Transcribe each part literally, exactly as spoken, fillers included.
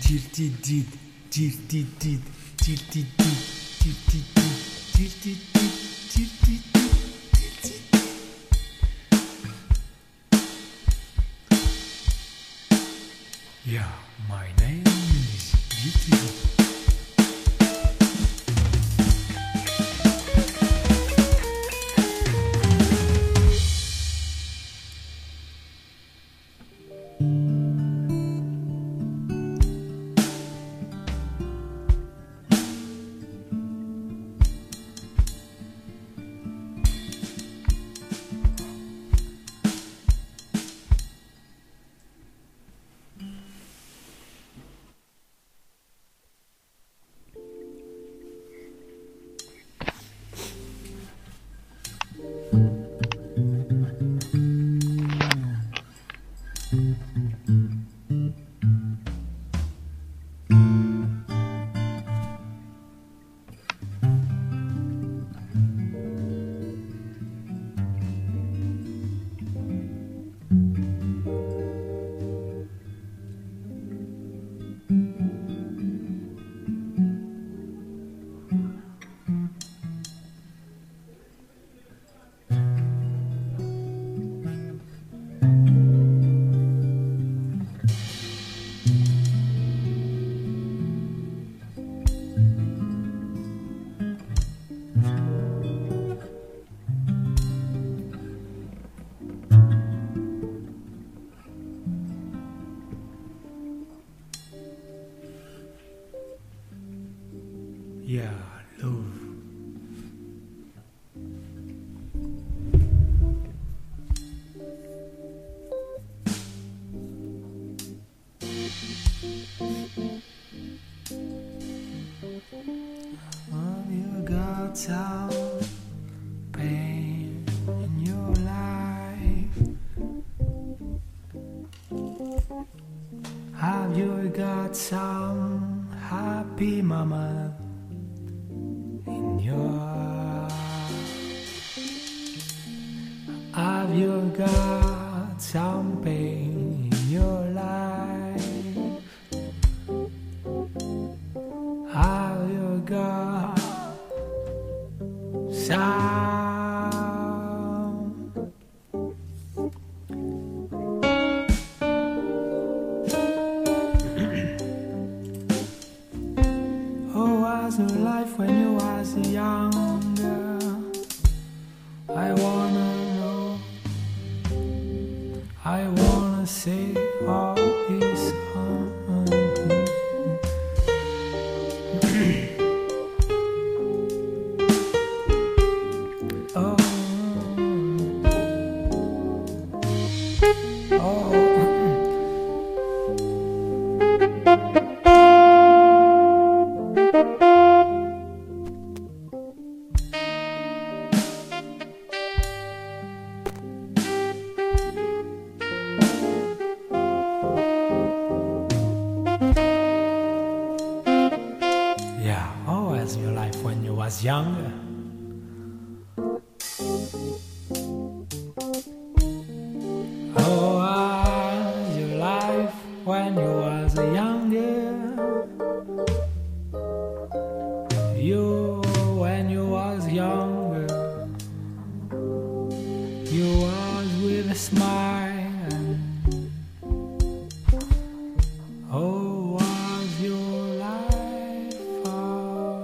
Yeah, my name is Beauty. Yeah, love. Have you got some pain in your life? Have you got some happy mama in your? Have you got some pain in your life? Have you got some? How was your life when you was younger? I wanna know. I wanna say all is on. Oh, oh. Yeah, how was your life when you was younger? How was your life when you was younger? You, when you was younger, you was with a smile. How was your life? Oh.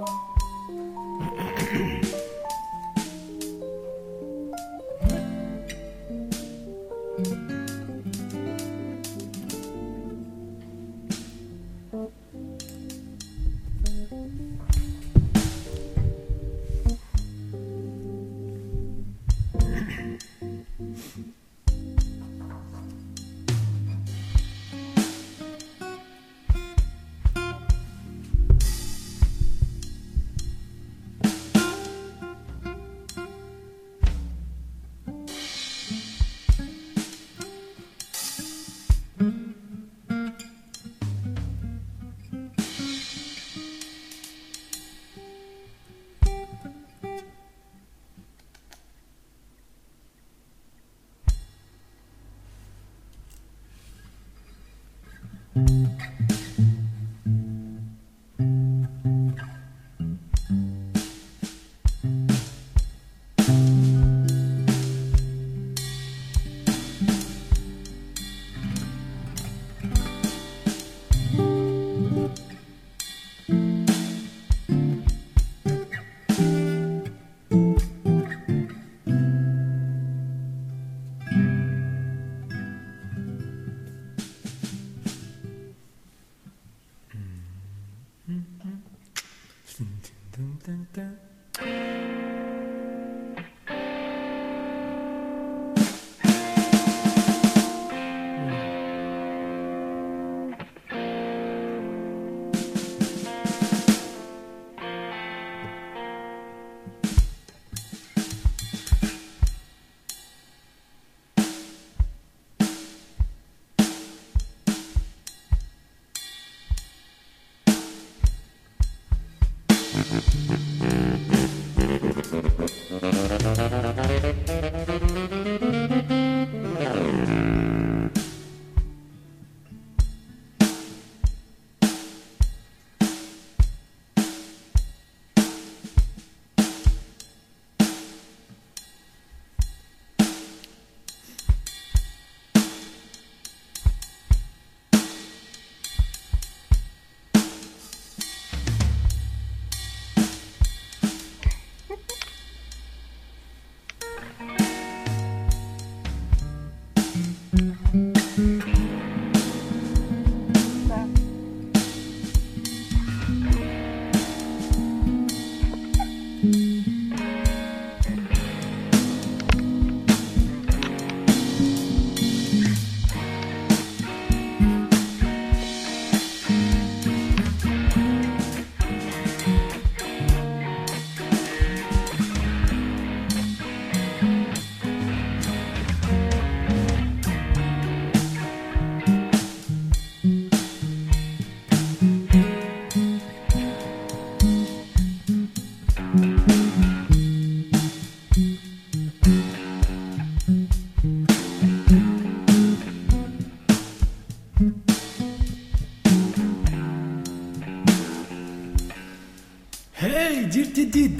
Hey, Dirty Did.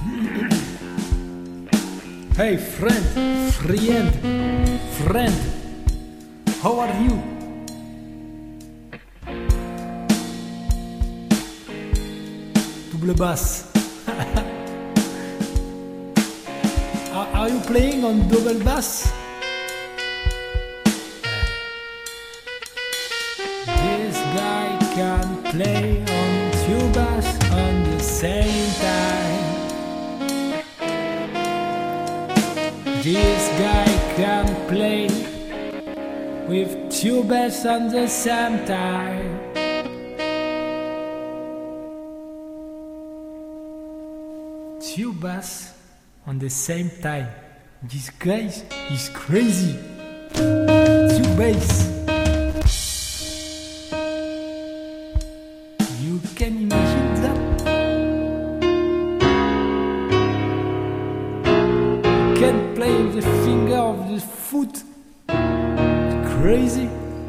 Hey, friend, friend, friend. How are you? Double bass. are, are you playing on double bass? This guy can play on two bass on the same time. This guy can play with two bass on the same time. Two bass on the same time. This guy is crazy. Two bass. You can imagine that? You can play with the finger of the foot. It's crazy.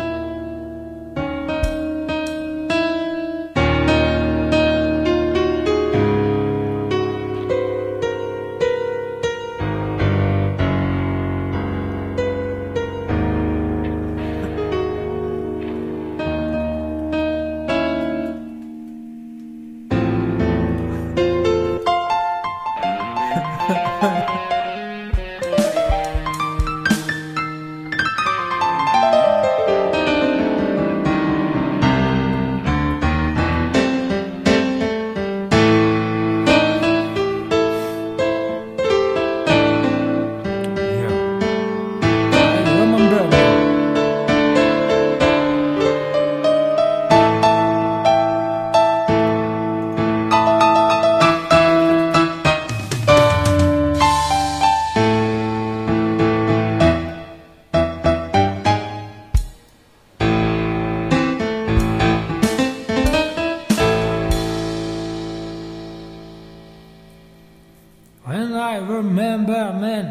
When I remember, man,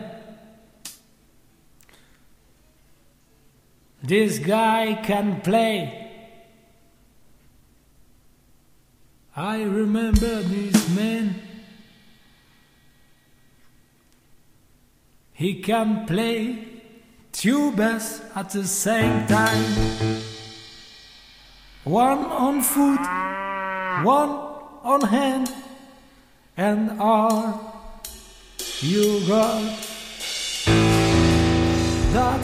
this guy can play. I remember this man. He can play two bass at the same time. One on foot, one on hand, and all. You got that.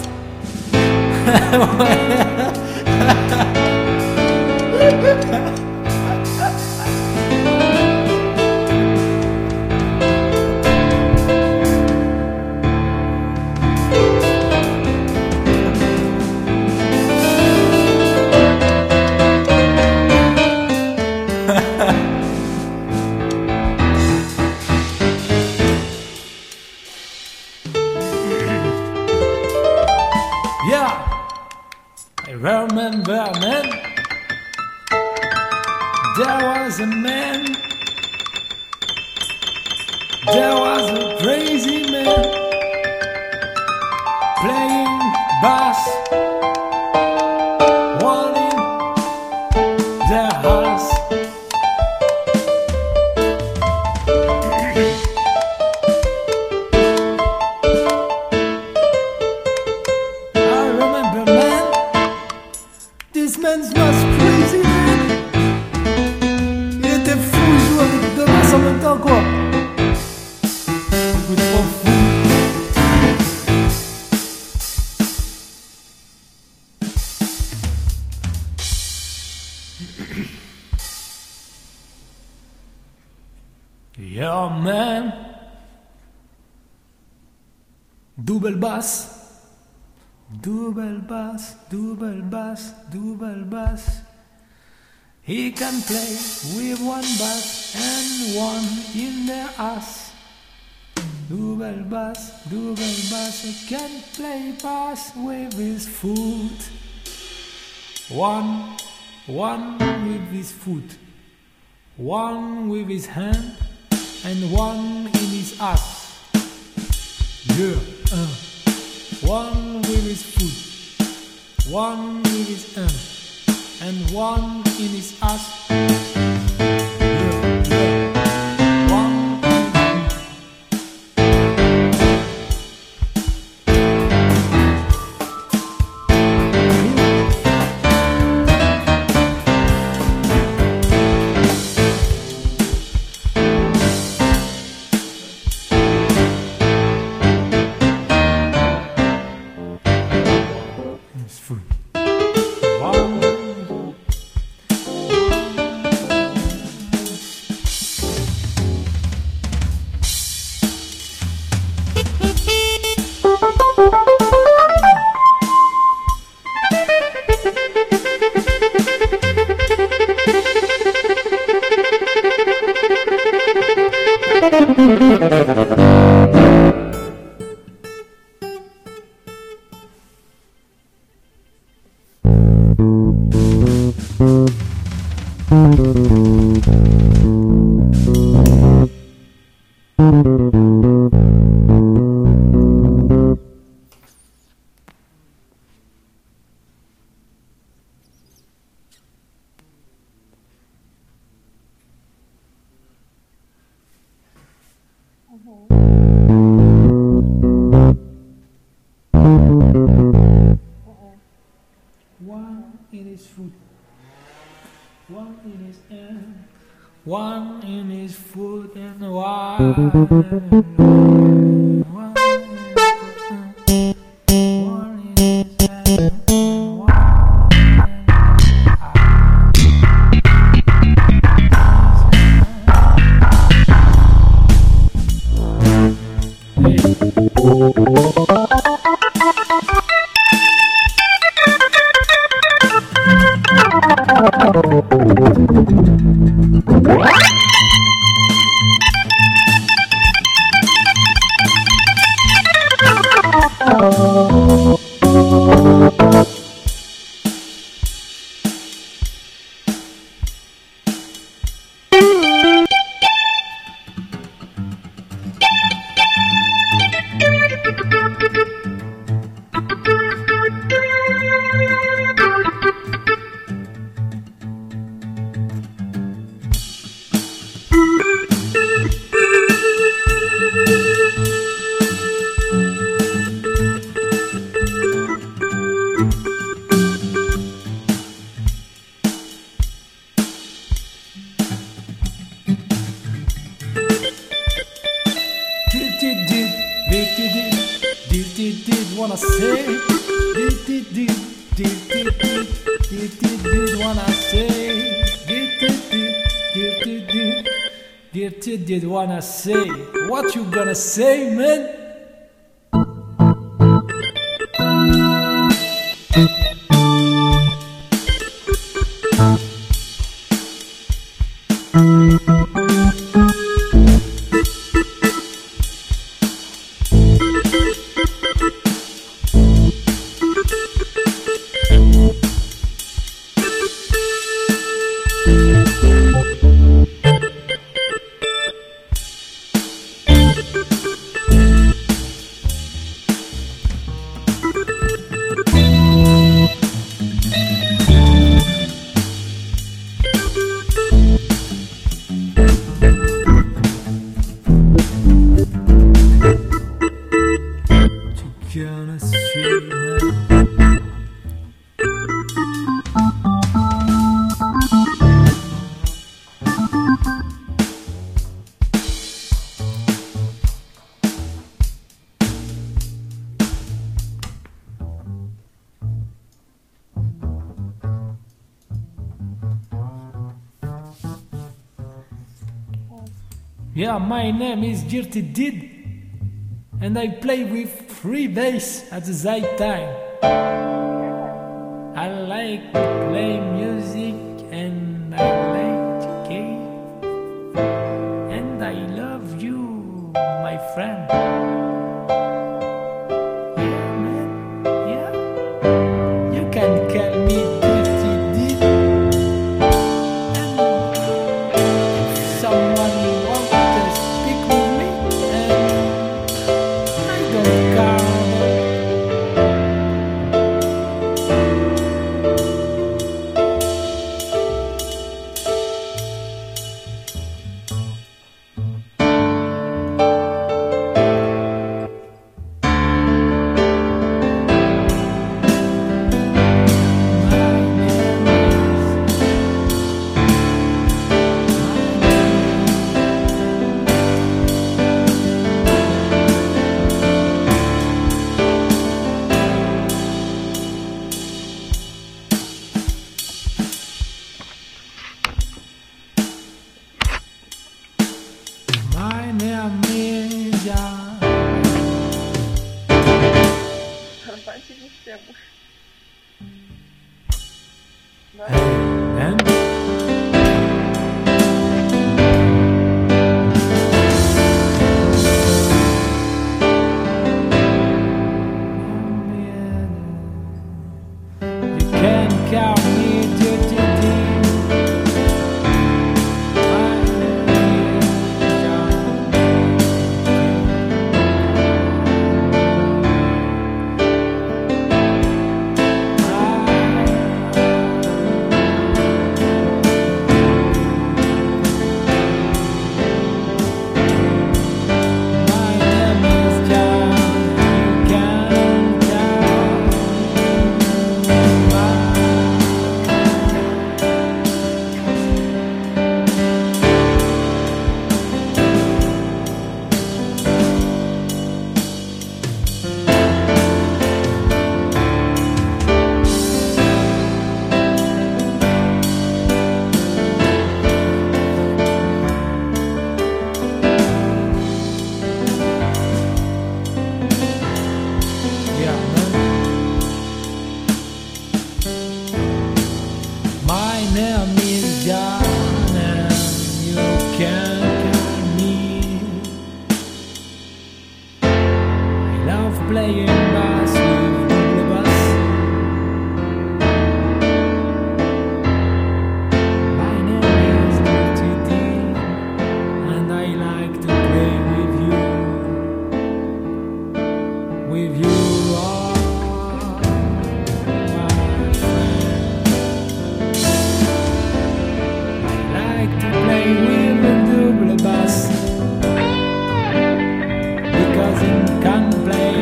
Yeah, I remember, man. There was a man. There was a crazy man playing bass, wanting their house. I remember, man, this man was crazy, man. Il était fou, il jouait avec deux basses en même temps, quoi. Yeah, man. Double bass, double bass, double bass, double bass. He can play with one bass and one in the ass. Double bass, double bass. He can play bass with his foot. One, one with his foot, one with his hand, and one in his ass. Yeah, uh. One with his foot, one with his hand, and one in his ass. Yeah, yeah. One in food. One. One in his foot, one in his hand, one in his foot, and one, one in his hand, one in his hand, one wanna say, did did did did did did did did did wanna say, did did did did did did did did did wanna say. What you gonna say, man? Yeah, my name is Dirty Did, and I play with three bass at the same time. I like to play music and I like to game, and I love you, my friend. Yeah, man, yeah. You can call me Dirty Did, and if someone and you can count me to today. Playing bass with the bass. My name is Dirty Did, and I like to play with you, with you all, my friend. I like to play with the double bass, because it can play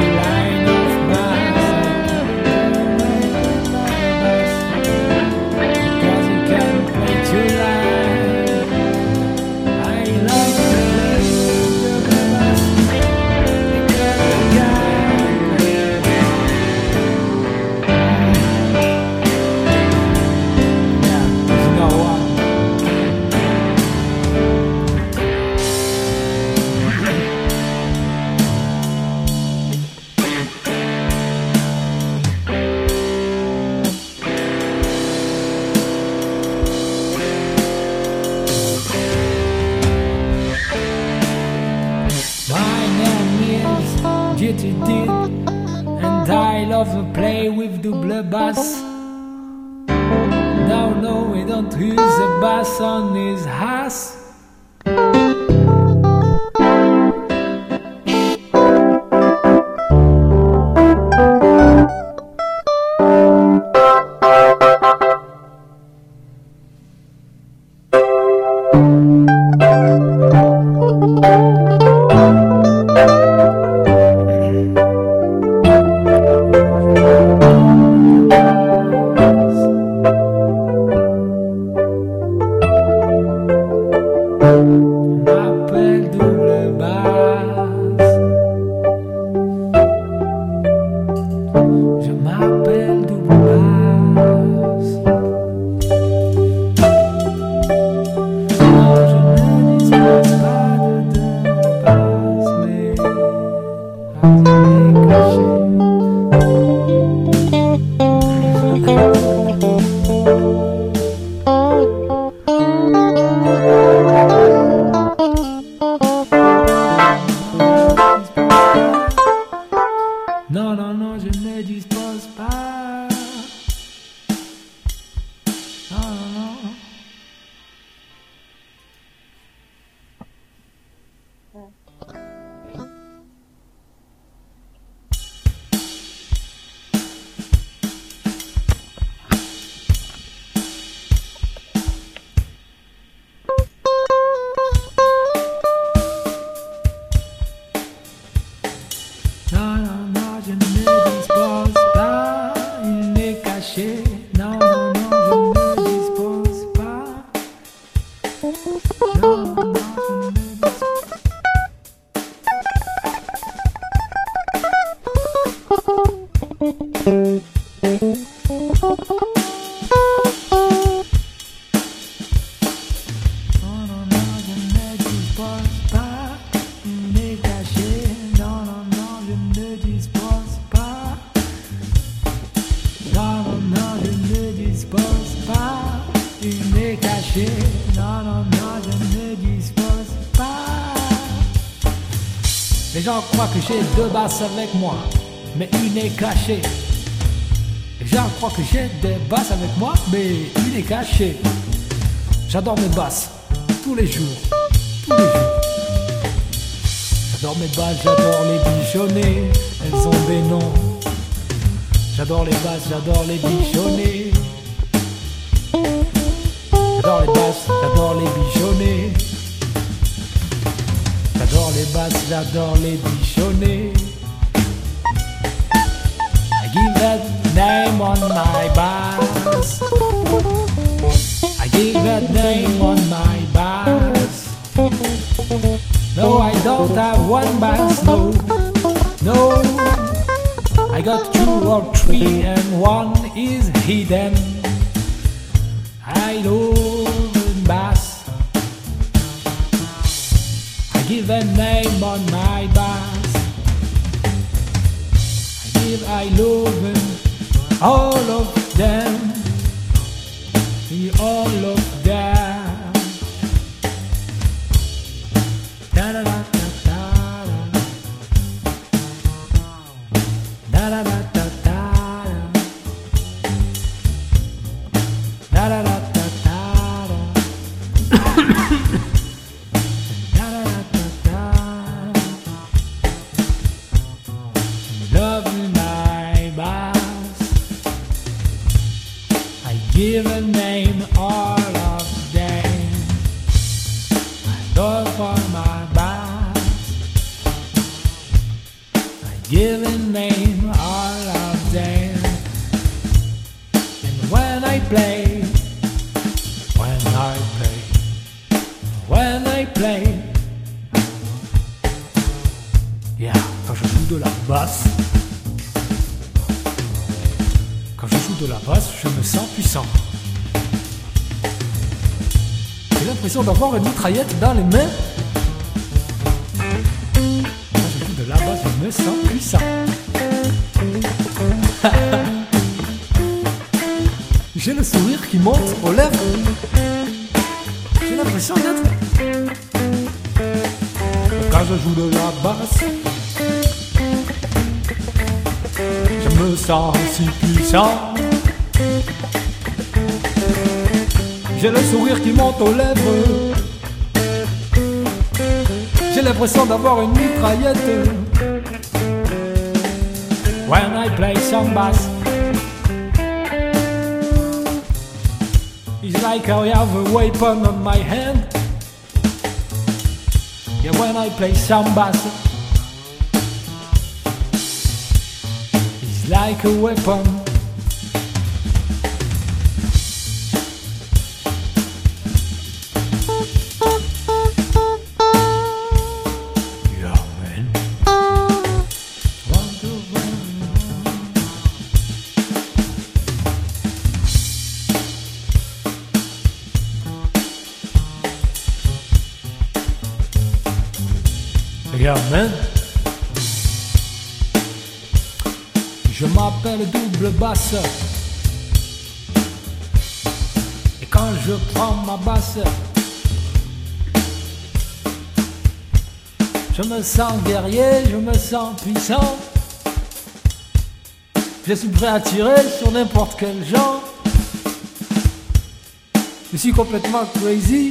Dirty Did, and I love to play with double bass. No, no, we don't use a bass on his ass. Je m'appelle Double Bass. Non, je ne dispose pas de Double Bass, mais rien n'est caché. Non, non, non, je ne dispose pas. Non, non, non. Non, non, non, je ne dispose pas, il n'est caché. Non, non, non, je ne dispose pas. Non, non, non, je ne dispose Non, non, non, je ne dispose pas, il n'est caché. Non, non, non, je ne dispose pas. Non, non, non, je ne dispose pas, il n'est caché. Non, non, non, je ne dispose pas. Les gens croient que j'ai deux basses avec moi, mais une est cachée. Les gens croient que j'ai des basses avec moi, mais une est cachée. J'adore mes basses, tous les jours, tous les jours. J'adore mes basses, j'adore les bichonner, elles ont des noms. J'adore les basses, j'adore les bichonner. J'adore les basses, j'adore les bichonner. J'adore les basses, j'adore les bichonner. I give that name on my bass. I give that name on my bass. No, I don't have one bass, no, no. I got two or three and one is hidden. I love bass. I give a name on my bass. I give I love all of them. All of them. Da da da da da da da da da da da da da da love my bass. I give a name all of them. I love for my bass. I give a name all of them. And when I play, when I play, when I play, yeah, quand je joue de la basse, quand je joue de la basse, je me sens puissant. J'ai l'impression d'avoir une mitraillette dans les mains. Quand je joue de la basse, je me sens puissant. J'ai le sourire qui monte aux lèvres. J'ai l'impression d'être... Quand je joue de la basse, je me sens si puissant. J'ai le sourire qui monte aux lèvres. J'ai l'impression d'avoir une mitraillette. When I play some bass, it's like I have a weapon on my hand. Yeah, when I play some bass, it's like a weapon. Yeah, man. One, two, one. Yeah, man. Je m'appelle Double Basse. Et quand je prends ma basse, je me sens guerrier, je me sens puissant. Je suis prêt à tirer sur n'importe quel genre. Je suis complètement crazy.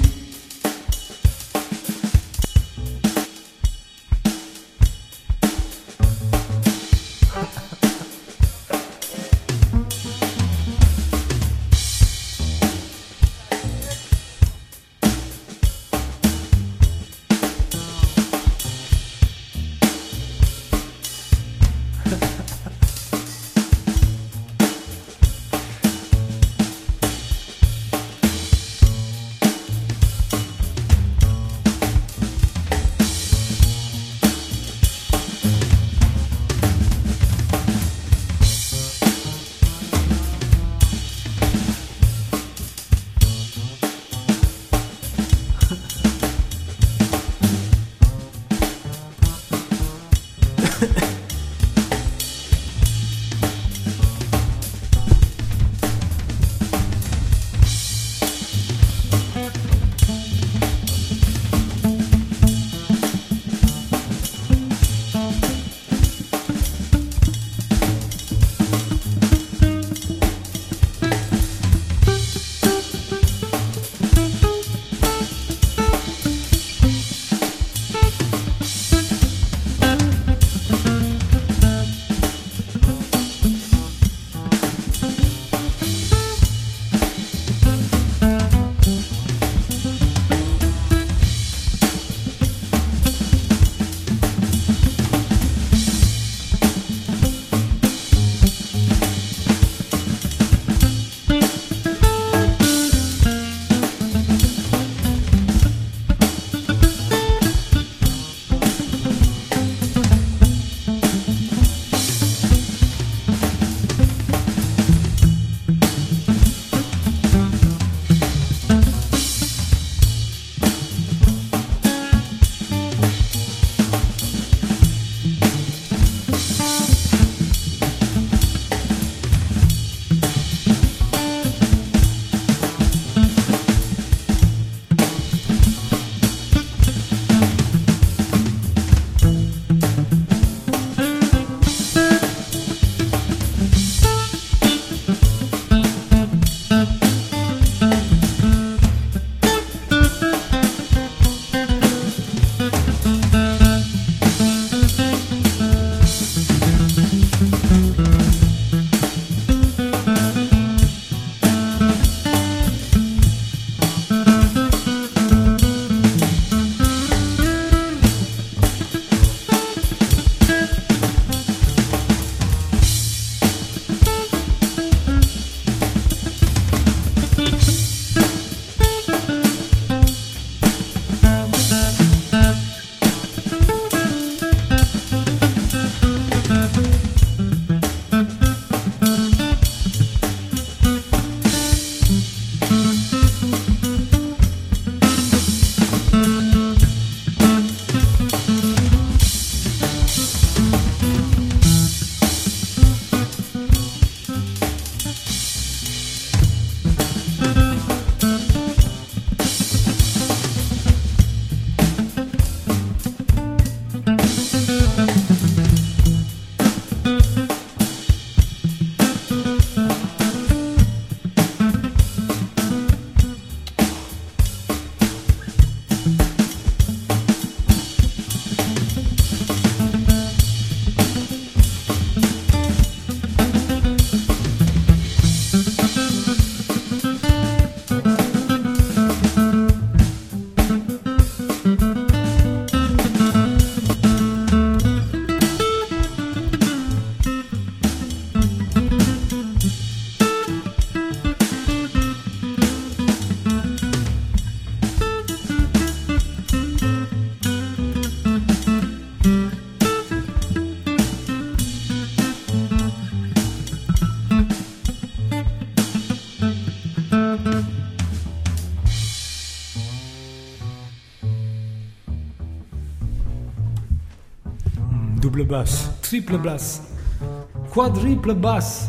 double basse, triple basse, quadruple basse.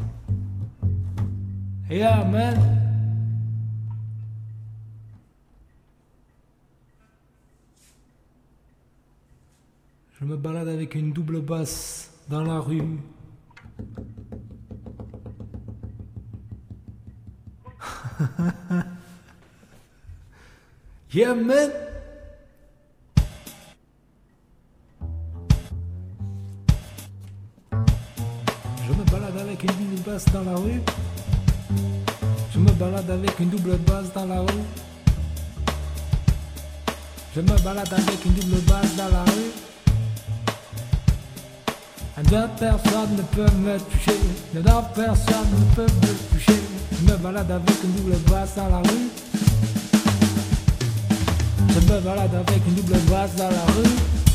Yeah, man. Je me balade avec une double basse dans la rue. Yeah, man. Je me balade avec une double basse dans la rue. Je me balade avec une double basse dans la rue. Je me balade avec une double basse dans la rue. Et deux personnes ne peuvent me toucher. Deux personnes ne peuvent me toucher. Je me balade avec une double basse dans la rue. Je me balade avec une double basse dans la rue.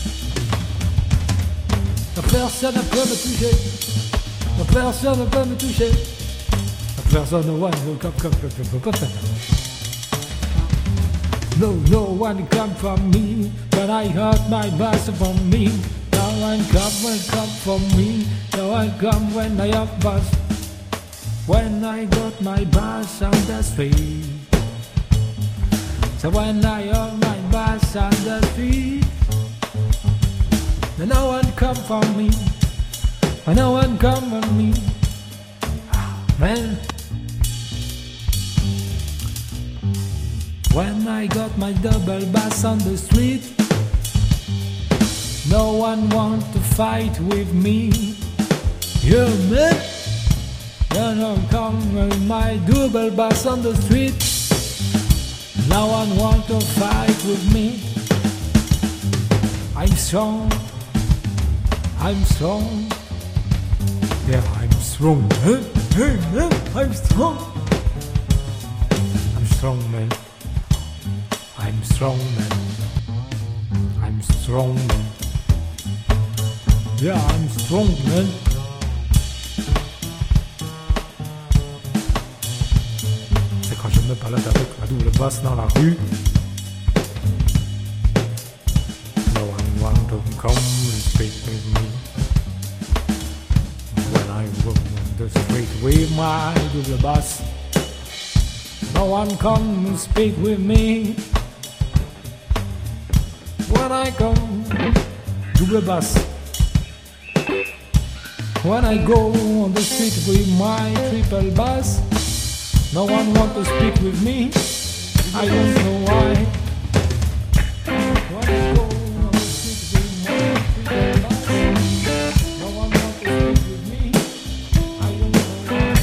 Deux personne ne peut me toucher. Deux personne ne peut me toucher. Deux personne no one will come, come, come, come, come. No, no one come from me. When I hurt my bass from me. No one come, will come from me. No one come when I have bass. When I got my bass on the street. So when I hold my bass on the street, then no one come for me, when no one come on me, man. When I got my double bass on the street, no one want to fight with me. Yeah, man. Then no one come with my double bass on the street. No one want to fight with me. I'm strong. I'm strong. Yeah, I'm strong. Hey, hey, hey, I'm strong. I'm strong, man. I'm strong, man. I'm strong, man. Yeah, I'm strong, man. Quand je me balade avec ma double basse dans la rue, no one want to come and speak with me. When I walk on the street with my double bass, no one come and speak with me. When I come, double bass. When I go on the street with my triple bass, no one want to speak with me. I don't know why. When I go on the street with my triple bass, no one want to speak with me. I don't know why.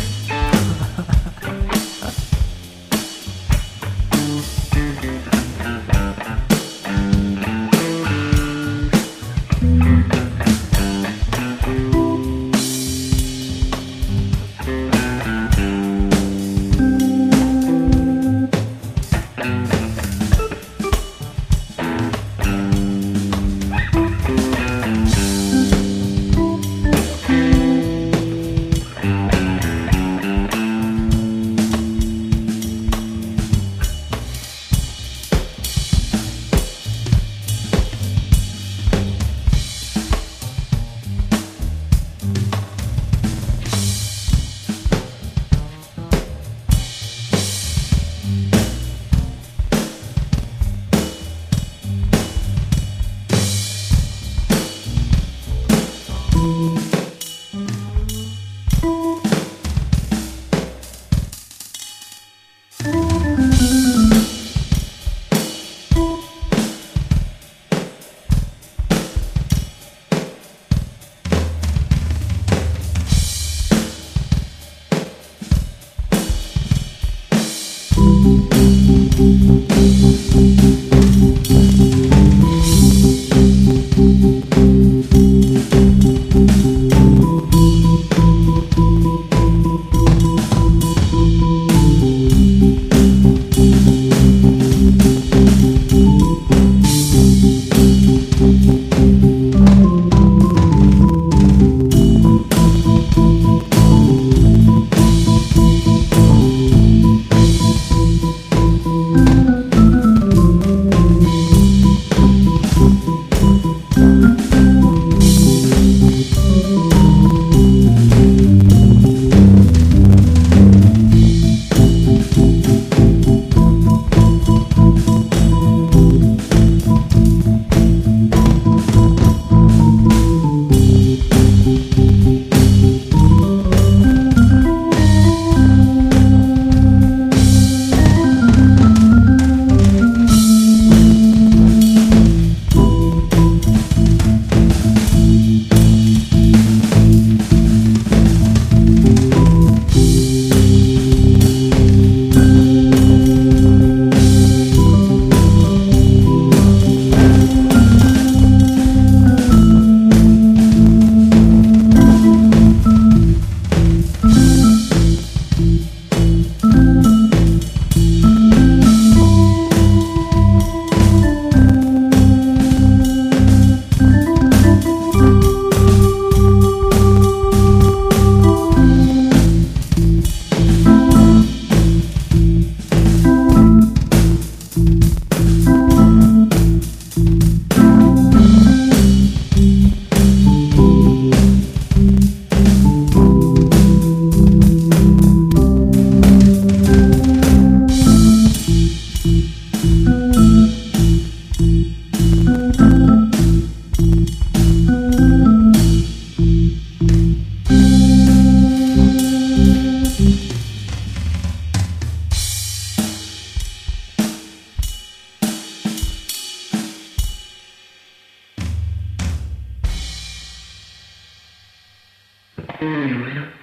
Bye.